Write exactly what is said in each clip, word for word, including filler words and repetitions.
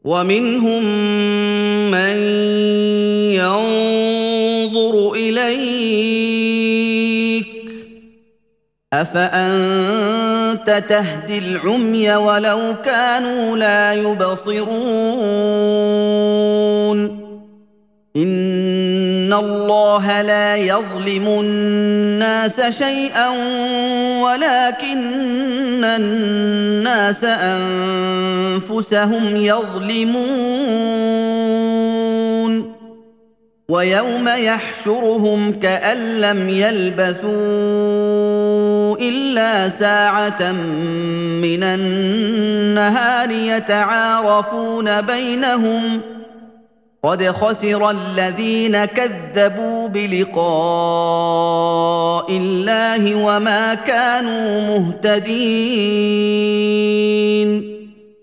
ومنهم من ينظر إليك أفأنت تهدي العمي ولو كانوا لا يبصرون إن الله لا يظلم الناس شيئا ولكن الناس أنفسهم يظلمون ويوم يحشرهم كأن لم يلبثوا إلا ساعة من النهار يتعارفون بينهم قد خسر الذين كذبوا بلقاء الله وما كانوا مهتدين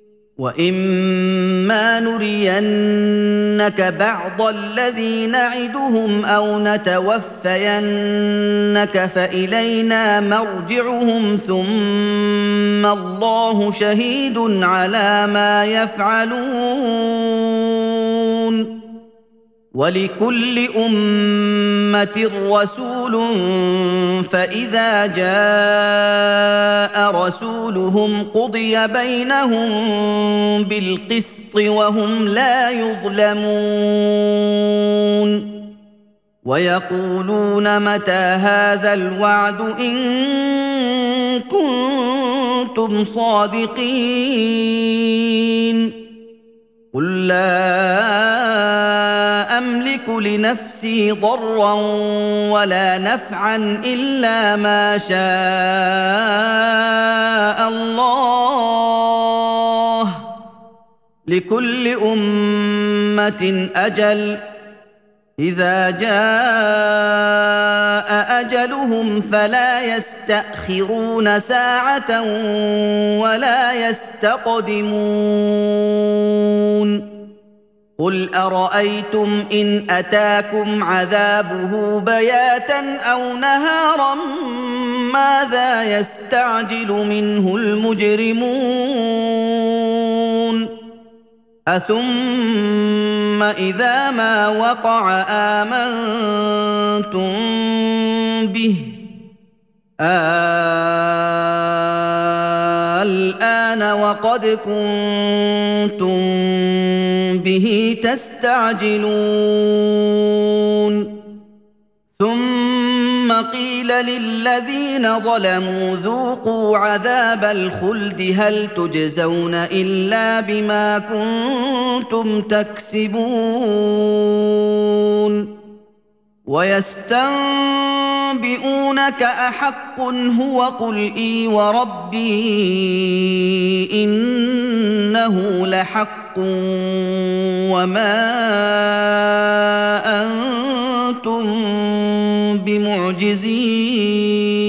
وإما نرينك بعض الذي نعدهم أو نتوفينك فإلينا مرجعهم ثم الله شهيد على ما يفعلون ولكل أمة رسول فإذا جاء رسولهم قضي بينهم بالقسط وهم لا يظلمون ويقولون متى هذا الوعد إن كنتم صادقين قل لا أملك لنفسي ضرا ولا نفعا إلا ما شاء الله لكل أمة أجل إذا جاء أجلهم فلا يستأخرون ساعة ولا يستقدمون قل أرأيتم إن أتاكم عذابه بياتا أو نهارا ماذا يستعجل منه المجرمون أثم إذا ما وقع آمنتم به الآن وقد كنتم به تستعجلون ثم قيل للذين ظلموا ذوقوا عذاب الخلد هل تجزون إلا بما كنتم تكسبون ويستنبئونك أحق هو قل إي وربي إنه لحق وما أنتم بمعجزين